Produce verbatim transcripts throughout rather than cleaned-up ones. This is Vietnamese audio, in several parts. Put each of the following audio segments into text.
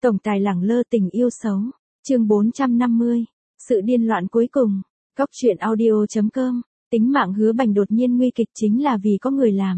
Tổng tài lẳng lơ tình yêu xấu. Chương bốn trăm năm mươi. Sự điên loạn cuối cùng. Góc truyện audio chấm com. Tính mạng Hứa Bành đột nhiên nguy kịch chính là vì có người làm.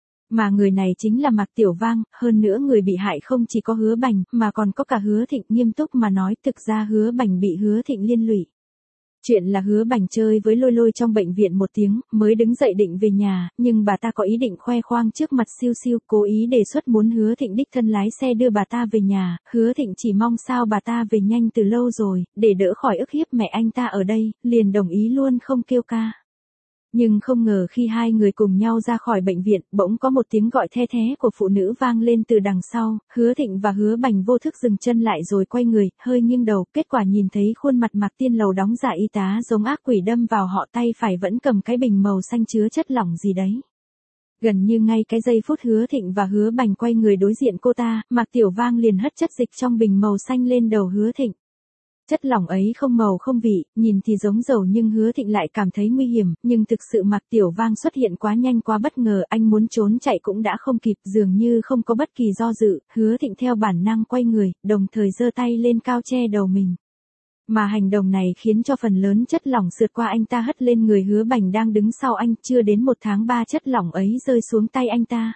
Mà người này chính là Mạc Tiểu Vang, hơn nữa người bị hại không chỉ có Hứa Bành, mà còn có cả Hứa Thịnh. Nghiêm túc mà nói, thực ra Hứa Bành bị Hứa Thịnh liên lụy. Chuyện là Hứa Bành chơi với Lôi Lôi trong bệnh viện một tiếng, mới đứng dậy định về nhà, nhưng bà ta có ý định khoe khoang trước mặt Siêu Siêu, cố ý đề xuất muốn Hứa Thịnh đích thân lái xe đưa bà ta về nhà. Hứa Thịnh chỉ mong sao bà ta về nhanh từ lâu rồi, để đỡ khỏi ức hiếp mẹ anh ta ở đây, liền đồng ý luôn không kêu ca. Nhưng không ngờ khi hai người cùng nhau ra khỏi bệnh viện, bỗng có một tiếng gọi the thé của phụ nữ vang lên từ đằng sau. Hứa Thịnh và Hứa Bành vô thức dừng chân lại rồi quay người, hơi nghiêng đầu, kết quả nhìn thấy khuôn mặt Mạc Tiên Lầu đóng giả y tá giống ác quỷ đâm vào họ, tay phải vẫn cầm cái bình màu xanh chứa chất lỏng gì đấy. Gần như ngay cái giây phút Hứa Thịnh và Hứa Bành quay người đối diện cô ta, Mạc Tiểu Vang liền hất chất dịch trong bình màu xanh lên đầu Hứa Thịnh. Chất lỏng ấy không màu không vị, nhìn thì giống dầu nhưng Hứa Thịnh lại cảm thấy nguy hiểm, nhưng thực sự Mạc Tiểu Vang xuất hiện quá nhanh quá bất ngờ, anh muốn trốn chạy cũng đã không kịp, dường như không có bất kỳ do dự, Hứa Thịnh theo bản năng quay người, đồng thời giơ tay lên cao che đầu mình. Mà hành động này khiến cho phần lớn chất lỏng sượt qua anh ta hất lên người Hứa Bành đang đứng sau anh, chưa đến một tháng ba chất lỏng ấy rơi xuống tay anh ta.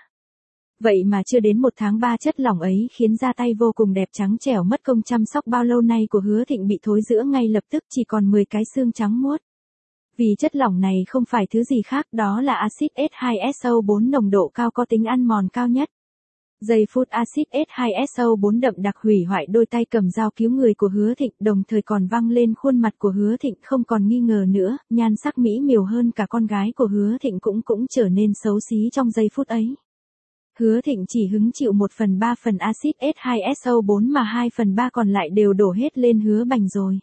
Vậy mà chưa đến một tháng ba chất lỏng ấy khiến da tay vô cùng đẹp trắng trẻo mất công chăm sóc bao lâu nay của Hứa Thịnh bị thối rữa ngay lập tức, chỉ còn mười cái xương trắng muốt. Vì chất lỏng này không phải thứ gì khác, đó là axit S hai S O bốn nồng độ cao có tính ăn mòn cao nhất. Giây phút axit S hai S O bốn đậm đặc hủy hoại đôi tay cầm dao cứu người của Hứa Thịnh, đồng thời còn văng lên khuôn mặt của Hứa Thịnh, không còn nghi ngờ nữa, nhan sắc mỹ miều hơn cả con gái của Hứa Thịnh cũng cũng trở nên xấu xí trong giây phút ấy. Hứa Thịnh chỉ hứng chịu một phần ba phần axit S hai S O bốn mà hai phần ba còn lại đều đổ hết lên Hứa Bành rồi.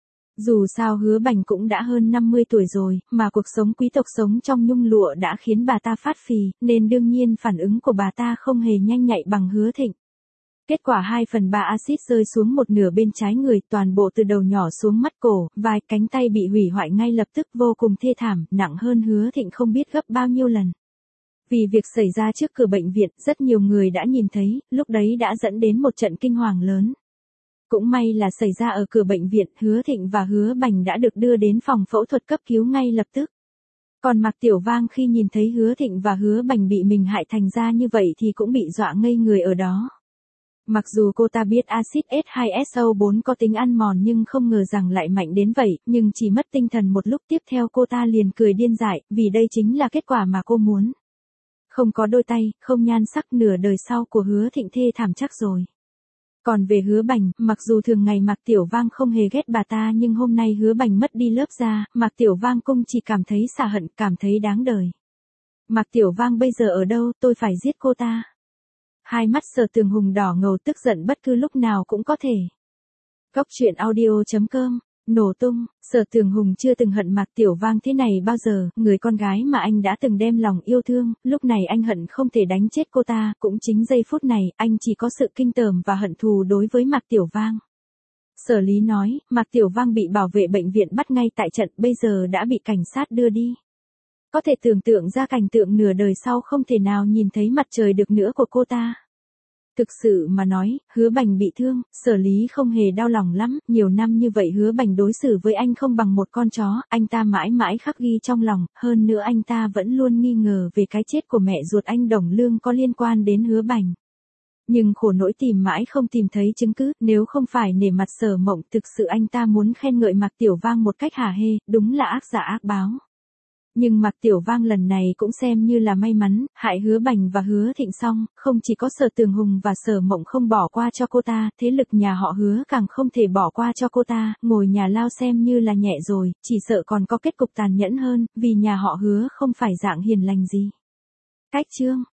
Dù sao Hứa Bành cũng đã hơn năm mươi tuổi rồi, mà cuộc sống quý tộc sống trong nhung lụa đã khiến bà ta phát phì, nên đương nhiên phản ứng của bà ta không hề nhanh nhạy bằng Hứa Thịnh. Kết quả hai phần ba axit rơi xuống một nửa bên trái người, toàn bộ từ đầu nhỏ xuống mắt cổ, vai, cánh tay bị hủy hoại ngay lập tức, vô cùng thê thảm, nặng hơn Hứa Thịnh không biết gấp bao nhiêu lần. Vì việc xảy ra trước cửa bệnh viện, rất nhiều người đã nhìn thấy, lúc đấy đã dẫn đến một trận kinh hoàng lớn. Cũng may là xảy ra ở cửa bệnh viện, Hứa Thịnh và Hứa Bành đã được đưa đến phòng phẫu thuật cấp cứu ngay lập tức. Còn Mạc Tiểu Vang khi nhìn thấy Hứa Thịnh và Hứa Bành bị mình hại thành ra như vậy thì cũng bị dọa ngây người ở đó. Mặc dù cô ta biết axit S hai S O bốn có tính ăn mòn nhưng không ngờ rằng lại mạnh đến vậy, nhưng chỉ mất tinh thần một lúc tiếp theo cô ta liền cười điên dại, vì đây chính là kết quả mà cô muốn. Không có đôi tay, không nhan sắc, nửa đời sau của Hứa Thịnh thê thảm chắc rồi. Còn về Hứa Bành, mặc dù thường ngày Mạc Tiểu Vang không hề ghét bà ta nhưng hôm nay Hứa Bành mất đi lớp da, Mạc Tiểu Vang cũng chỉ cảm thấy xả hận, cảm thấy đáng đời. Mạc Tiểu Vang bây giờ ở đâu, tôi phải giết cô ta. Hai mắt Sở Tường Hùng đỏ ngầu tức giận bất cứ lúc nào cũng có thể. Góc truyện audio chấm com. Nổ tung, Sở Tường Hùng chưa từng hận Mạc Tiểu Vang thế này bao giờ, người con gái mà anh đã từng đem lòng yêu thương, lúc này anh hận không thể đánh chết cô ta, cũng chính giây phút này, anh chỉ có sự kinh tởm và hận thù đối với Mạc Tiểu Vang. Sở Lý nói, Mạc Tiểu Vang bị bảo vệ bệnh viện bắt ngay tại trận, bây giờ đã bị cảnh sát đưa đi. Có thể tưởng tượng ra cảnh tượng nửa đời sau không thể nào nhìn thấy mặt trời được nữa của cô ta. Thực sự mà nói, Hứa Bành bị thương, Sở Lý không hề đau lòng lắm, nhiều năm như vậy Hứa Bành đối xử với anh không bằng một con chó, anh ta mãi mãi khắc ghi trong lòng, hơn nữa anh ta vẫn luôn nghi ngờ về cái chết của mẹ ruột anh Đồng Lương có liên quan đến Hứa Bành. Nhưng khổ nỗi tìm mãi không tìm thấy chứng cứ, nếu không phải nể mặt Sở Mộng, thực sự anh ta muốn khen ngợi Mạc Tiểu Vang một cách hả hê, đúng là ác giả ác báo. Nhưng Mạc Tiểu Vang lần này cũng xem như là may mắn, hại Hứa Bành và Hứa Thịnh xong, không chỉ có Sở Tường Hùng và Sở Mộng không bỏ qua cho cô ta, thế lực nhà họ Hứa càng không thể bỏ qua cho cô ta, ngồi nhà lao xem như là nhẹ rồi, chỉ sợ còn có kết cục tàn nhẫn hơn, vì nhà họ Hứa không phải dạng hiền lành gì. Cách chương